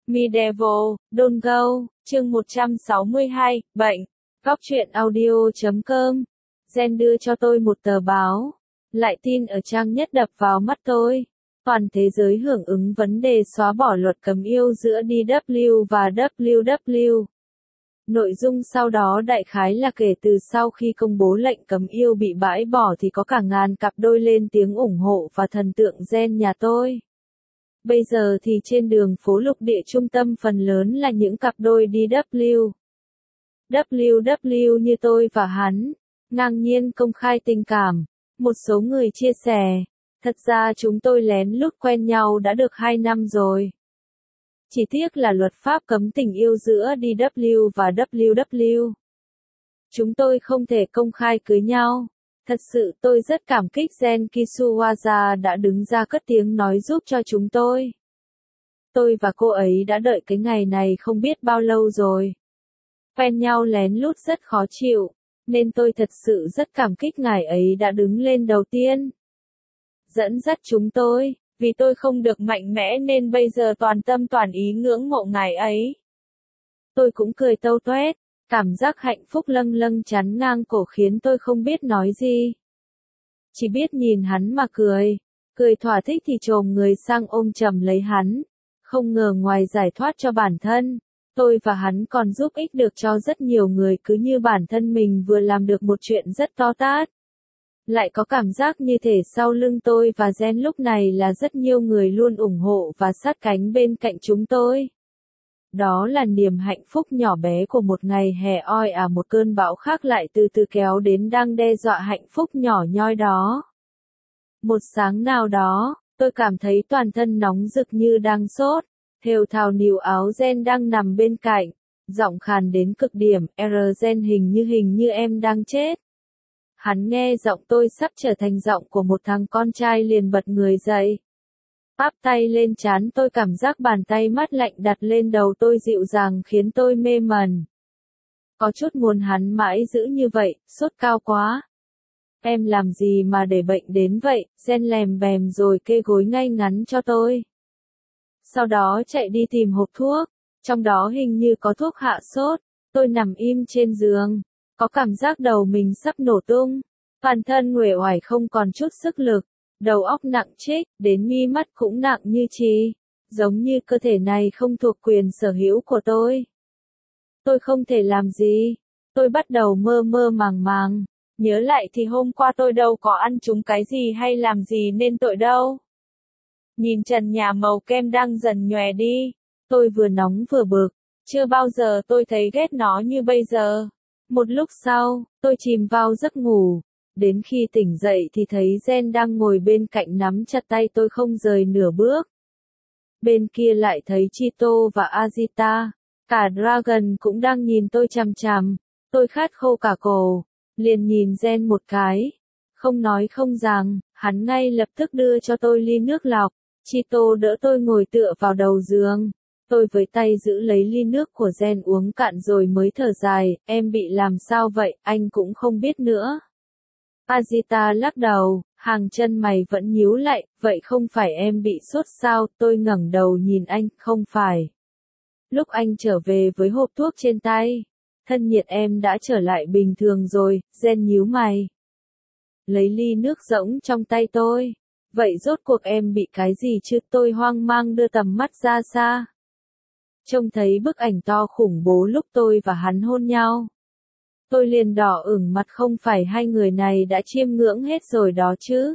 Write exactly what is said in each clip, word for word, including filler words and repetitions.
Medieval, Don't Go, chương một trăm sáu mươi hai, bệnh. Góc truyện audio chấm com. Jen đưa cho tôi một tờ báo. Lại tin ở trang nhất đập vào mắt tôi. Toàn thế giới hưởng ứng vấn đề xóa bỏ luật cấm yêu giữa đê vê và vê kép vê. Nội dung sau đó đại khái là kể từ sau khi công bố lệnh cấm yêu bị bãi bỏ thì có cả ngàn cặp đôi lên tiếng ủng hộ và thần tượng Jen nhà tôi. Bây giờ thì trên đường phố lục địa trung tâm phần lớn là những cặp đôi đê vê. vê kép vê như tôi và hắn, ngang nhiên công khai tình cảm. Một số người chia sẻ, thật ra chúng tôi lén lút quen nhau đã được hai năm rồi. Chỉ tiếc là luật pháp cấm tình yêu giữa đê vê và vê kép vê. Chúng tôi không thể công khai cưới nhau. Thật sự tôi rất cảm kích Jen Kisuwaza đã đứng ra cất tiếng nói giúp cho chúng tôi. Tôi và cô ấy đã đợi cái ngày này không biết bao lâu rồi. Quen nhau lén lút rất khó chịu, nên tôi thật sự rất cảm kích ngài ấy đã đứng lên đầu tiên. Dẫn dắt chúng tôi, vì tôi không được mạnh mẽ nên bây giờ toàn tâm toàn ý ngưỡng mộ ngài ấy. Tôi cũng cười tâu toét. Cảm giác hạnh phúc lâng lâng chắn ngang cổ khiến tôi không biết nói gì. Chỉ biết nhìn hắn mà cười. Cười thỏa thích thì chồm người sang ôm chầm lấy hắn. Không ngờ ngoài giải thoát cho bản thân, tôi và hắn còn giúp ích được cho rất nhiều người, cứ như bản thân mình vừa làm được một chuyện rất to tát. Lại có cảm giác như thể sau lưng tôi và Jen lúc này là rất nhiều người luôn ủng hộ và sát cánh bên cạnh chúng tôi. Đó là niềm hạnh phúc nhỏ bé của một ngày hè oi ả, một cơn bão khác lại từ từ kéo đến đang đe dọa hạnh phúc nhỏ nhoi đó. Một sáng nào đó, tôi cảm thấy toàn thân nóng rực như đang sốt, thều thào níu áo Jen đang nằm bên cạnh, giọng khàn đến cực điểm, R Jen hình như hình như em đang chết. Hắn nghe giọng tôi sắp trở thành giọng của một thằng con trai liền bật người dậy. Áp tay lên trán tôi, cảm giác bàn tay mát lạnh đặt lên đầu tôi dịu dàng khiến tôi mê mẩn. Có chút muốn hắn mãi giữ như vậy, sốt cao quá. Em làm gì mà để bệnh đến vậy, Jen lèm bèm rồi kê gối ngay ngắn cho tôi. Sau đó chạy đi tìm hộp thuốc, trong đó hình như có thuốc hạ sốt. Tôi nằm im trên giường, có cảm giác đầu mình sắp nổ tung. Toàn thân uể oải không còn chút sức lực. Đầu óc nặng trích, đến mi mắt cũng nặng như chì, giống như cơ thể này không thuộc quyền sở hữu của tôi. Tôi không thể làm gì, tôi bắt đầu mơ mơ màng màng, nhớ lại thì hôm qua tôi đâu có ăn trúng cái gì hay làm gì nên tội đâu. Nhìn trần nhà màu kem đang dần nhòe đi, tôi vừa nóng vừa bực, chưa bao giờ tôi thấy ghét nó như bây giờ. Một lúc sau, tôi chìm vào giấc ngủ. Đến khi tỉnh dậy thì thấy Jen đang ngồi bên cạnh nắm chặt tay tôi không rời nửa bước. Bên kia lại thấy Chito và Azita. Cả Dragon cũng đang nhìn tôi chằm chằm. Tôi khát khô cả cổ. Liền nhìn Jen một cái. Không nói không rằng, hắn ngay lập tức đưa cho tôi ly nước lọc. Chito đỡ tôi ngồi tựa vào đầu giường. Tôi với tay giữ lấy ly nước của Jen uống cạn rồi mới thở dài. Em bị làm sao vậy, anh cũng không biết nữa. Azita lắc đầu, hàng chân mày vẫn nhíu lại, vậy không phải em bị sốt sao? Tôi ngẩng đầu nhìn anh, không phải. Lúc anh trở về với hộp thuốc trên tay, thân nhiệt em đã trở lại bình thường rồi. Jen nhíu mày, lấy ly nước rỗng trong tay tôi. Vậy rốt cuộc em bị cái gì chứ? Tôi hoang mang đưa tầm mắt ra xa. Trông thấy bức ảnh to khủng bố lúc tôi và hắn hôn nhau. Tôi liền đỏ ửng mặt, không phải hai người này đã chiêm ngưỡng hết rồi đó chứ.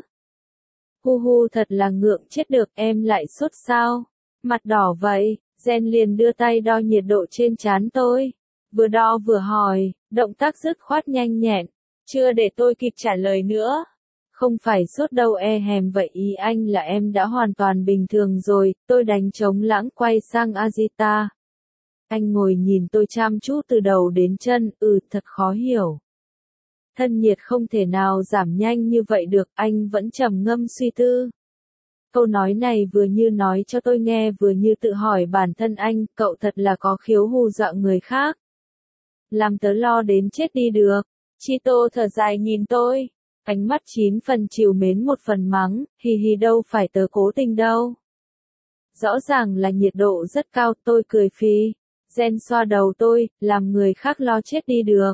Hu hu, thật là ngượng chết được, em lại sốt sao? Mặt đỏ vậy, Jen liền đưa tay đo nhiệt độ trên trán tôi. Vừa đo vừa hỏi, động tác dứt khoát nhanh nhẹn. Chưa để tôi kịp trả lời nữa. Không phải sốt đâu e hèm, vậy ý anh là em đã hoàn toàn bình thường rồi. Tôi đánh trống lãng quay sang Azita. Anh ngồi nhìn tôi chăm chú từ đầu đến chân, ừ, thật khó hiểu. Thân nhiệt không thể nào giảm nhanh như vậy được, anh vẫn trầm ngâm suy tư. Câu nói này vừa như nói cho tôi nghe vừa như tự hỏi bản thân anh, cậu thật là có khiếu hù dọa người khác. Làm tớ lo đến chết đi được. Chito thở dài nhìn tôi, ánh mắt chín phần trìu mến một phần mắng, hì hì đâu phải tớ cố tình đâu. Rõ ràng là nhiệt độ rất cao, tôi cười phì. Jen xoa đầu tôi, làm người khác lo chết đi được.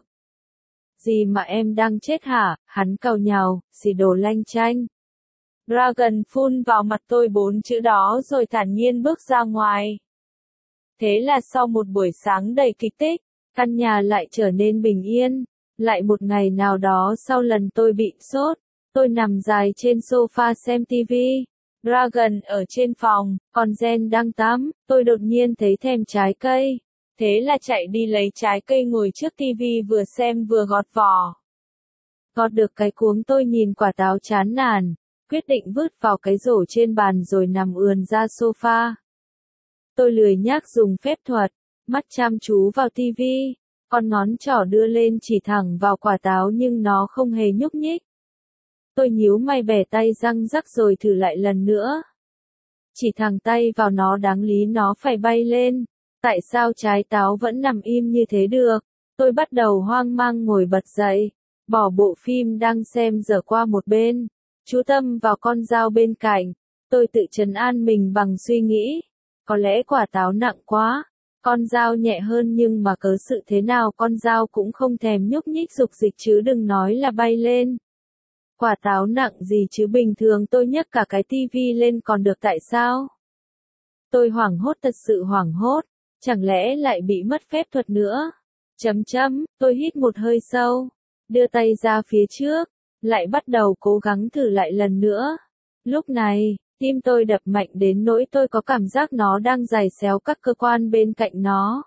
Gì mà em đang chết hả? Hắn càu nhàu, xì đồ lanh chanh. Dragon phun vào mặt tôi bốn chữ đó rồi thản nhiên bước ra ngoài. Thế là sau một buổi sáng đầy kịch tích, căn nhà lại trở nên bình yên. Lại một ngày nào đó sau lần tôi bị sốt, tôi nằm dài trên sofa xem tivi. Dragon ở trên phòng, còn Jen đang tắm, tôi đột nhiên thấy thèm trái cây. Thế là chạy đi lấy trái cây ngồi trước tivi vừa xem vừa gọt vỏ. Gọt được cái cuống tôi nhìn quả táo chán nản, quyết định vứt vào cái rổ trên bàn rồi nằm ườn ra sofa. Tôi lười nhác dùng phép thuật, mắt chăm chú vào tivi, con ngón trỏ đưa lên chỉ thẳng vào quả táo nhưng nó không hề nhúc nhích. Tôi nhíu mày bẻ tay răng rắc rồi thử lại lần nữa. Chỉ thẳng tay vào nó đáng lý nó phải bay lên. Tại sao trái táo vẫn nằm im như thế được? Tôi bắt đầu hoang mang ngồi bật dậy, bỏ bộ phim đang xem dở qua một bên, chú tâm vào con dao bên cạnh. Tôi tự trấn an mình bằng suy nghĩ, có lẽ quả táo nặng quá, con dao nhẹ hơn nhưng mà cớ sự thế nào con dao cũng không thèm nhúc nhích dục dịch chứ đừng nói là bay lên. Quả táo nặng gì chứ bình thường tôi nhấc cả cái tivi lên còn được tại sao? Tôi hoảng hốt thật sự hoảng hốt. Chẳng lẽ lại bị mất phép thuật nữa? Chấm chấm, tôi hít một hơi sâu, đưa tay ra phía trước, lại bắt đầu cố gắng thử lại lần nữa. Lúc này, tim tôi đập mạnh đến nỗi tôi có cảm giác nó đang giày xéo các cơ quan bên cạnh nó.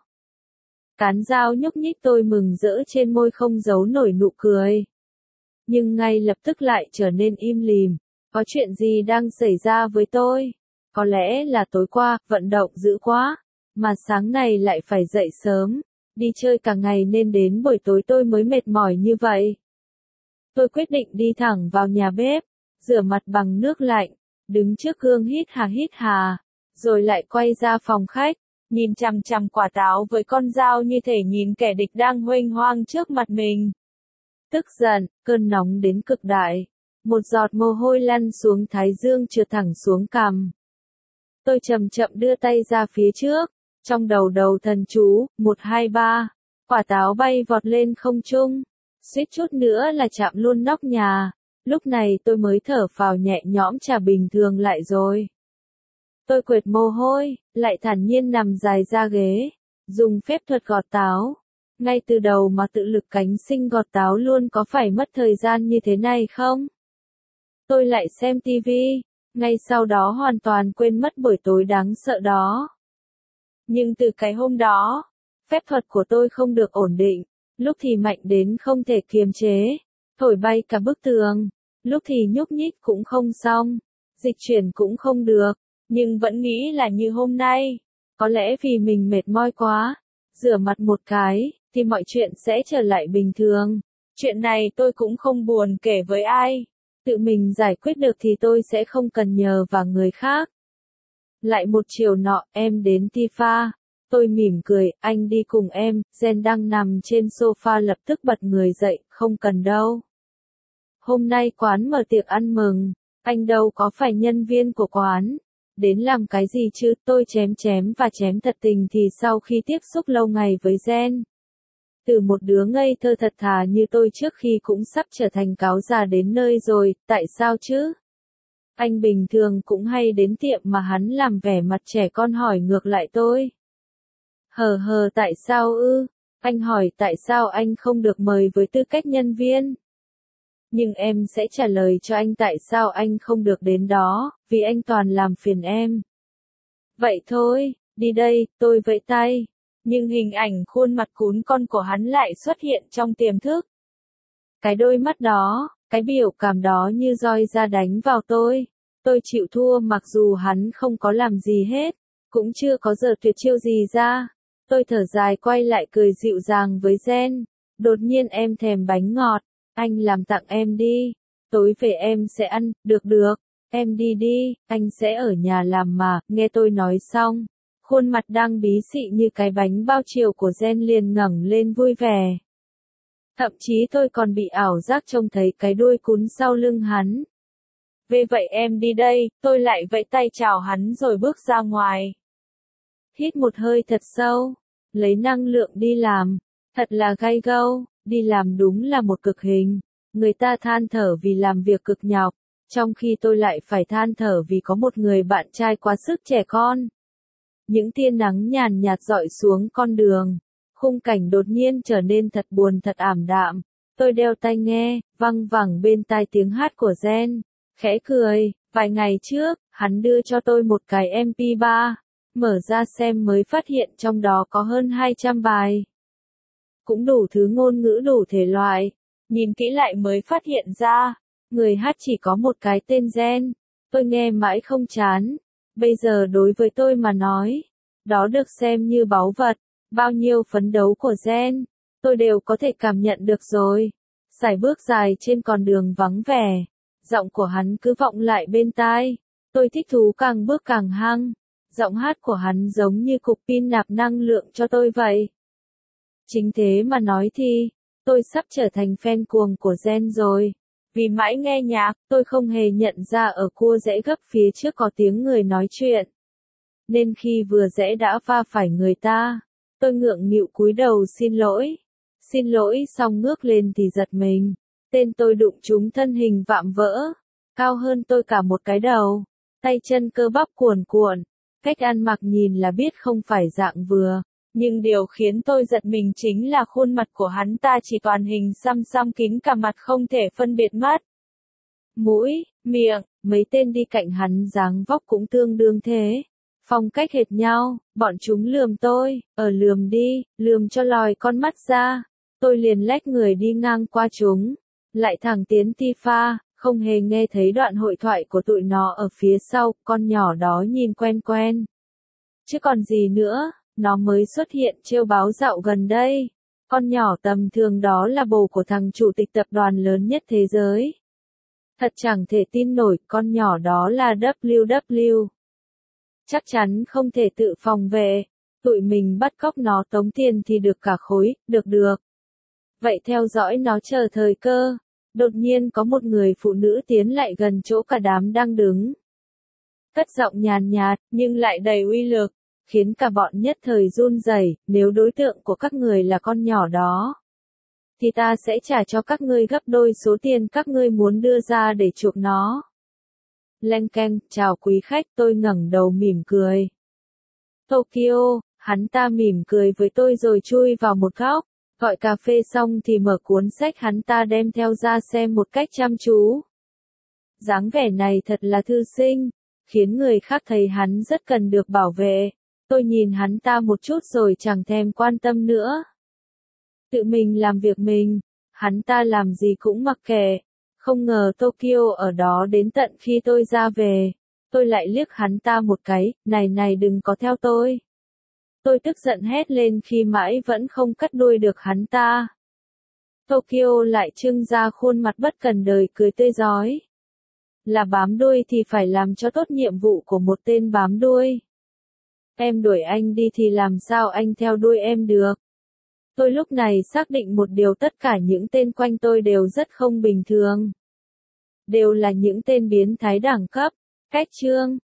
Cán dao nhúc nhích tôi mừng rỡ trên môi không giấu nổi nụ cười. Nhưng ngay lập tức lại trở nên im lìm. Có chuyện gì đang xảy ra với tôi? Có lẽ là tối qua, vận động dữ quá. Mà sáng này lại phải dậy sớm, đi chơi cả ngày nên đến buổi tối tôi mới mệt mỏi như vậy. Tôi quyết định đi thẳng vào nhà bếp, rửa mặt bằng nước lạnh, đứng trước gương hít hà hít hà, rồi lại quay ra phòng khách, nhìn chằm chằm quả táo với con dao như thể nhìn kẻ địch đang huênh hoang trước mặt mình. Tức giận, cơn nóng đến cực đại, một giọt mồ hôi lăn xuống thái dương trượt thẳng xuống cằm. Tôi chậm chậm đưa tay ra phía trước. Trong đầu đầu thần chú, một hai ba, quả táo bay vọt lên không trung, suýt chút nữa là chạm luôn nóc nhà, lúc này tôi mới thở phào nhẹ nhõm chả bình thường lại rồi. Tôi quệt mồ hôi, lại thản nhiên nằm dài ra ghế, dùng phép thuật gọt táo. Ngay từ đầu mà tự lực cánh sinh gọt táo luôn có phải mất thời gian như thế này không? Tôi lại xem tivi, ngay sau đó hoàn toàn quên mất buổi tối đáng sợ đó. Nhưng từ cái hôm đó, phép thuật của tôi không được ổn định, lúc thì mạnh đến không thể kiềm chế, thổi bay cả bức tường, lúc thì nhúc nhích cũng không xong, dịch chuyển cũng không được, nhưng vẫn nghĩ là như hôm nay. Có lẽ vì mình mệt mỏi quá, rửa mặt một cái, thì mọi chuyện sẽ trở lại bình thường. Chuyện này tôi cũng không buồn kể với ai, tự mình giải quyết được thì tôi sẽ không cần nhờ vào người khác. Lại một chiều nọ, em đến Tifa. Tôi mỉm cười, anh đi cùng em. Jen đang nằm trên sofa lập tức bật người dậy, không cần đâu. Hôm nay quán mở tiệc ăn mừng, anh đâu có phải nhân viên của quán. Đến làm cái gì chứ, tôi chém chém và chém thật tình thì sau khi tiếp xúc lâu ngày với Jen. Từ một đứa ngây thơ thật thà như tôi trước khi cũng sắp trở thành cáo già đến nơi rồi, tại sao chứ? Anh bình thường cũng hay đến tiệm mà hắn làm vẻ mặt trẻ con hỏi ngược lại tôi. Hờ hờ tại sao ư? Anh hỏi tại sao anh không được mời với tư cách nhân viên? Nhưng em sẽ trả lời cho anh tại sao anh không được đến đó, vì anh toàn làm phiền em. Vậy thôi, đi đây, tôi vẫy tay. Nhưng hình ảnh khuôn mặt cún con của hắn lại xuất hiện trong tiềm thức. Cái đôi mắt đó, cái biểu cảm đó như roi ra đánh vào tôi. Tôi chịu thua mặc dù hắn không có làm gì hết, cũng chưa có giờ tuyệt chiêu gì ra. Tôi thở dài quay lại cười dịu dàng với Jen. Đột nhiên em thèm bánh ngọt, anh làm tặng em đi. Tối về em sẽ ăn, được được, em đi đi, anh sẽ ở nhà làm mà. Nghe tôi nói xong, khuôn mặt đang bí xị như cái bánh bao chiều của Jen liền ngẩng lên vui vẻ. Thậm chí tôi còn bị ảo giác trông thấy cái đuôi cún sau lưng hắn. Về vậy em đi đây, tôi lại vẫy tay chào hắn rồi bước ra ngoài. Hít một hơi thật sâu, lấy năng lượng đi làm, thật là gay go, đi làm đúng là một cực hình. Người ta than thở vì làm việc cực nhọc, trong khi tôi lại phải than thở vì có một người bạn trai quá sức trẻ con. Những tia nắng nhàn nhạt rọi xuống con đường, khung cảnh đột nhiên trở nên thật buồn thật ảm đạm. Tôi đeo tai nghe, văng vẳng bên tai tiếng hát của Gen, khẽ cười. Vài ngày trước, hắn đưa cho tôi một cái em pê ba, mở ra xem mới phát hiện trong đó có hơn hai trăm bài. Cũng đủ thứ ngôn ngữ đủ thể loại, nhìn kỹ lại mới phát hiện ra, người hát chỉ có một cái tên Gen. Tôi nghe mãi không chán, bây giờ đối với tôi mà nói, đó được xem như báu vật, bao nhiêu phấn đấu của Gen, tôi đều có thể cảm nhận được rồi. Sải bước dài trên con đường vắng vẻ, giọng của hắn cứ vọng lại bên tai, tôi thích thú càng bước càng hăng, giọng hát của hắn giống như cục pin nạp năng lượng cho tôi vậy. Chính thế mà nói thì, tôi sắp trở thành fan cuồng của Gen rồi. Vì mãi nghe nhạc, tôi không hề nhận ra ở cua rẽ gấp phía trước có tiếng người nói chuyện. Nên khi vừa rẽ đã va phải người ta, tôi ngượng nghịu cúi đầu xin lỗi. Xin lỗi xong ngước lên thì giật mình. Tên tôi đụng trúng thân hình vạm vỡ, cao hơn tôi cả một cái đầu, tay chân cơ bắp cuồn cuộn, cách ăn mặc nhìn là biết không phải dạng vừa. Nhưng điều khiến tôi giật mình chính là khuôn mặt của hắn ta chỉ toàn hình xăm xăm kín cả mặt không thể phân biệt mắt. Mũi, miệng, mấy tên đi cạnh hắn dáng vóc cũng tương đương thế. Phong cách hệt nhau, bọn chúng lườm tôi, ở lườm đi, lườm cho lòi con mắt ra. Tôi liền lách người đi ngang qua chúng, lại thẳng tiến Tifa, không hề nghe thấy đoạn hội thoại của tụi nó ở phía sau, con nhỏ đó nhìn quen quen. Chứ còn gì nữa, nó mới xuất hiện trêu báo dạo gần đây. Con nhỏ tầm thường đó là bồ của thằng chủ tịch tập đoàn lớn nhất thế giới. Thật chẳng thể tin nổi, con nhỏ đó là vê kép vê. Chắc chắn không thể tự phòng vệ, tụi mình bắt cóc nó tống tiền thì được cả khối, được được. Vậy theo dõi nó chờ thời cơ, đột nhiên có một người phụ nữ tiến lại gần chỗ cả đám đang đứng. Cất giọng nhàn nhạt, nhưng lại đầy uy lực, khiến cả bọn nhất thời run rẩy. Nếu đối tượng của các người là con nhỏ đó, thì ta sẽ trả cho các ngươi gấp đôi số tiền các ngươi muốn đưa ra để chuộc nó. Leng keng, chào quý khách, tôi ngẩng đầu mỉm cười. Tokyo, hắn ta mỉm cười với tôi rồi chui vào một góc, gọi cà phê xong thì mở cuốn sách hắn ta đem theo ra xem một cách chăm chú. Dáng vẻ này thật là thư sinh, khiến người khác thấy hắn rất cần được bảo vệ. Tôi nhìn hắn ta một chút rồi chẳng thèm quan tâm nữa. Tự mình làm việc mình, hắn ta làm gì cũng mặc kệ. Không ngờ Tokyo ở đó đến tận khi tôi ra về. Tôi lại liếc hắn ta một cái, này này đừng có theo tôi. Tôi tức giận hét lên khi mãi vẫn không cắt đuôi được hắn ta. Tokyo lại trưng ra khuôn mặt bất cần đời cười tươi rói. Là bám đuôi thì phải làm cho tốt nhiệm vụ của một tên bám đuôi. Em đuổi anh đi thì làm sao anh theo đuôi em được. Tôi lúc này xác định một điều, tất cả những tên quanh tôi đều rất không bình thường. Đều là những tên biến thái đẳng cấp. Cách chương